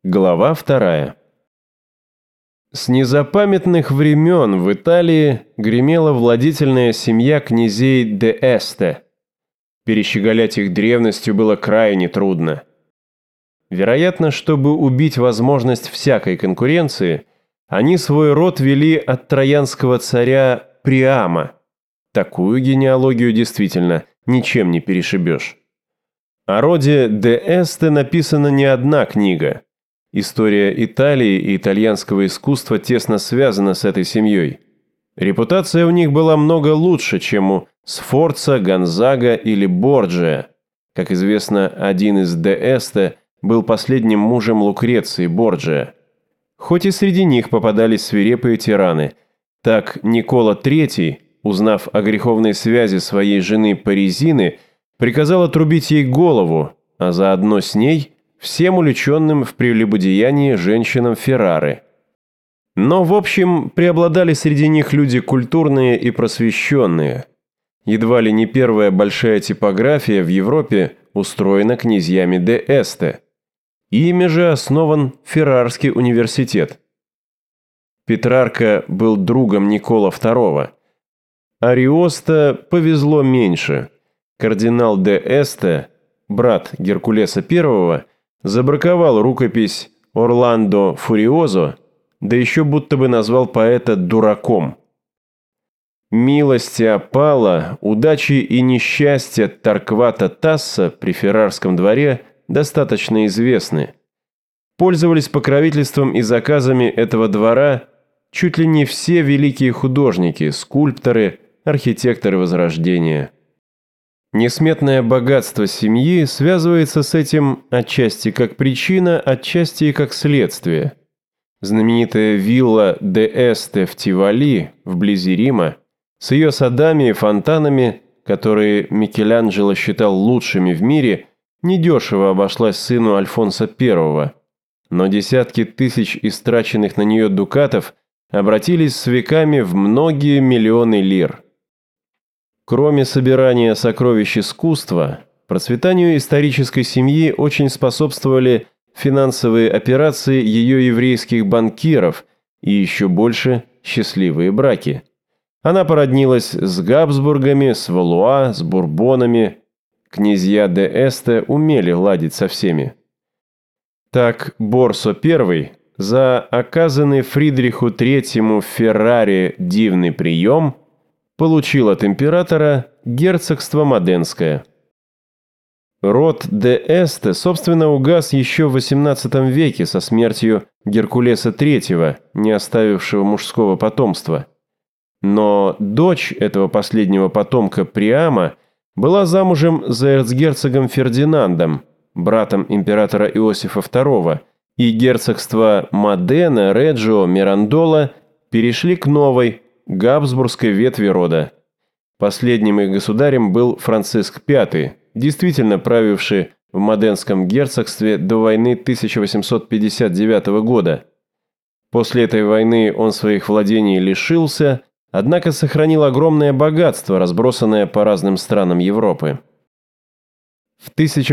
Глава 2. С незапамятных времен в Италии гремела владетельная семья князей де Эсте. Перещеголять их древностью было крайне трудно. Вероятно, чтобы убить возможность всякой конкуренции, они свой род вели от троянского царя Приама. Такую генеалогию действительно ничем не перешибешь. О роде де Эсте написана не одна книга. История Италии и итальянского искусства тесно связана с этой семьей. Репутация у них была много лучше, чем у Сфорца, Гонзага или Борджиа. Как известно, один из де Эсте был последним мужем Лукреции Борджиа. Хоть и среди них попадались свирепые тираны. Так Никола III, узнав о греховной связи своей жены Паризины, приказал отрубить ей голову, а заодно с ней всем увлеченным в прелюбодеянии женщинам Феррары. Но, в общем, преобладали среди них люди культурные и просвещенные. Едва ли не первая большая типография в Европе устроена князьями де Эсте. Ими же основан Феррарский университет. Петрарка был другом Никола II. Ариоста повезло меньше. Кардинал де Эсте, брат Геркулеса I, забраковал рукопись Орландо Фуриозо, да еще будто бы назвал поэта дураком. Милости опала, удачи и несчастья Торквата Тасса при Феррарском дворе достаточно известны. Пользовались покровительством и заказами этого двора чуть ли не все великие художники, скульпторы, архитекторы Возрождения. Несметное богатство семьи связывается с этим отчасти как причина, отчасти и как следствие. Знаменитая вилла де Эсте в Тиволи, вблизи Рима, с ее садами и фонтанами, которые Микеланджело считал лучшими в мире, недешево обошлась сыну Альфонса I, но десятки тысяч истраченных на нее дукатов обратились с веками в многие миллионы лир. Кроме собирания сокровищ искусства, процветанию исторической семьи очень способствовали финансовые операции ее еврейских банкиров и еще больше счастливые браки. Она породнилась с Габсбургами, с Валуа, с Бурбонами. Князья де Эсте умели ладить со всеми. Так Борсо I за оказанный Фридриху III в Ферраре дивный прием получил от императора герцогство Моденское. Род де Эсте, собственно, угас еще в XVIII веке со смертью Геркулеса III, не оставившего мужского потомства. Но дочь этого последнего потомка Приама была замужем за эрцгерцогом Фердинандом, братом императора Иосифа II, и герцогства Модена, Реджио, Мирандола перешли к новой, габсбургской ветви рода. Последним их государем был Франциск V, действительно правивший в Моденском герцогстве до войны 1859 года. После этой войны он своих владений лишился, однако сохранил огромное богатство, разбросанное по разным странам Европы. В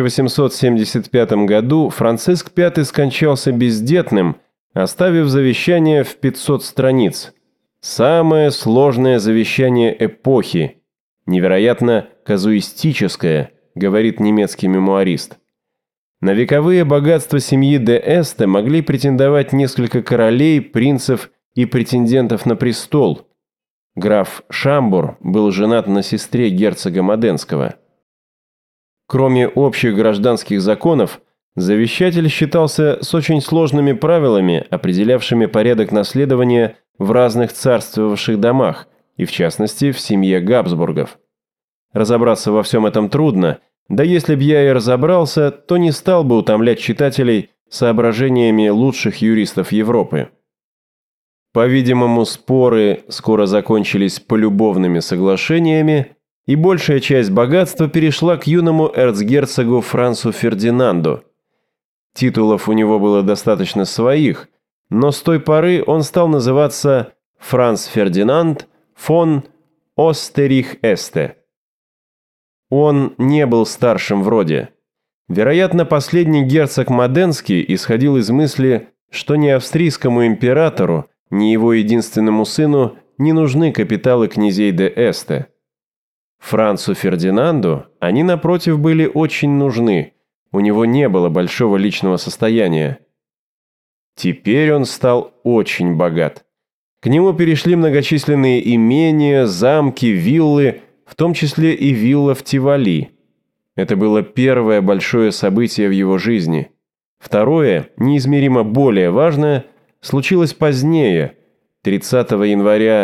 1875 году Франциск V скончался бездетным, оставив завещание в 500 страниц. Самое сложное завещание эпохи, невероятно казуистическое, говорит немецкий мемуарист. На вековые богатства семьи де Эсте могли претендовать несколько королей, принцев и претендентов на престол. Граф Шамбур был женат на сестре герцога Моденского. Кроме общих гражданских законов, завещатель считался с очень сложными правилами, определявшими порядок наследования в разных царствовавших домах, и в частности в семье Габсбургов. Разобраться во всем этом трудно, да если б я и разобрался, то не стал бы утомлять читателей соображениями лучших юристов Европы. По-видимому, споры скоро закончились полюбовными соглашениями, и большая часть богатства перешла к юному эрцгерцогу Францу Фердинанду. Титулов у него было достаточно своих, но с той поры он стал называться Франц Фердинанд фон Остерих-Эсте. Он не был старшим в роде. Вероятно, последний герцог Моденский исходил из мысли, что ни австрийскому императору, ни его единственному сыну не нужны капиталы князей де Эсте. Францу Фердинанду они, напротив, были очень нужны, у него не было большого личного состояния. Теперь он стал очень богат. К нему перешли многочисленные имения, замки, виллы, в том числе и вилла в Тивали. Это было первое большое событие в его жизни. Второе, неизмеримо более важное, случилось позднее, 30 января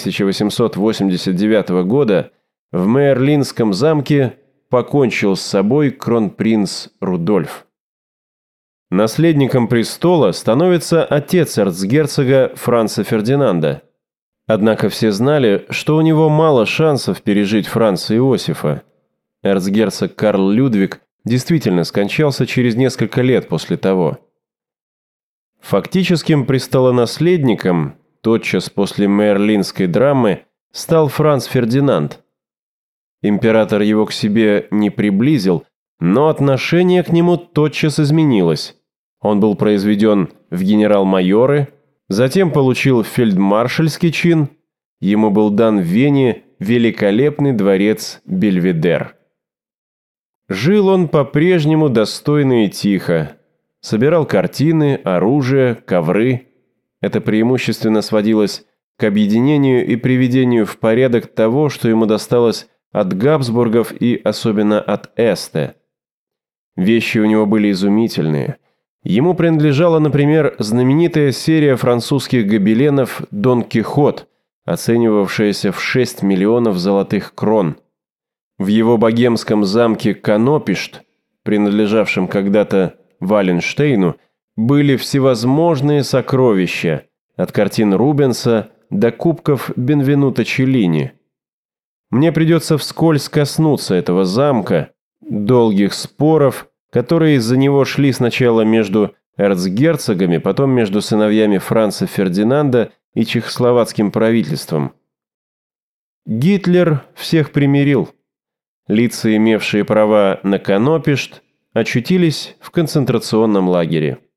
1889 года, в Мейерлинском замке покончил с собой кронпринц Рудольф. Наследником престола становится отец эрцгерцога Франца Фердинанда. Однако все знали, что у него мало шансов пережить Франца Иосифа. Эрцгерцог Карл Людвиг действительно скончался через несколько лет после того. Фактическим престолонаследником, тотчас после Мейерлинской драмы, стал Франц Фердинанд. Император его к себе не приблизил, но отношение к нему тотчас изменилось. Он был произведен в генерал-майоры, затем получил фельдмаршальский чин, ему был дан в Вене великолепный дворец Бельведер. Жил он по-прежнему достойно и тихо. Собирал картины, оружие, ковры. Это преимущественно сводилось к объединению и приведению в порядок того, что ему досталось от Габсбургов и особенно от Эсте. Вещи у него были изумительные. Ему принадлежала, например, знаменитая серия французских гобеленов «Дон Кихот», оценивавшаяся в 6 миллионов золотых крон. В его богемском замке Канопишт, принадлежавшем когда-то Валенштейну, были всевозможные сокровища, от картин Рубенса до кубков Бенвенуто Челлини. Мне придется вскользь коснуться этого замка, долгих споров, которые из-за него шли сначала между эрцгерцогами, потом между сыновьями Франца Фердинанда и чехословацким правительством. Гитлер всех примирил. Лица, имевшие права на Канопишт, очутились в концентрационном лагере.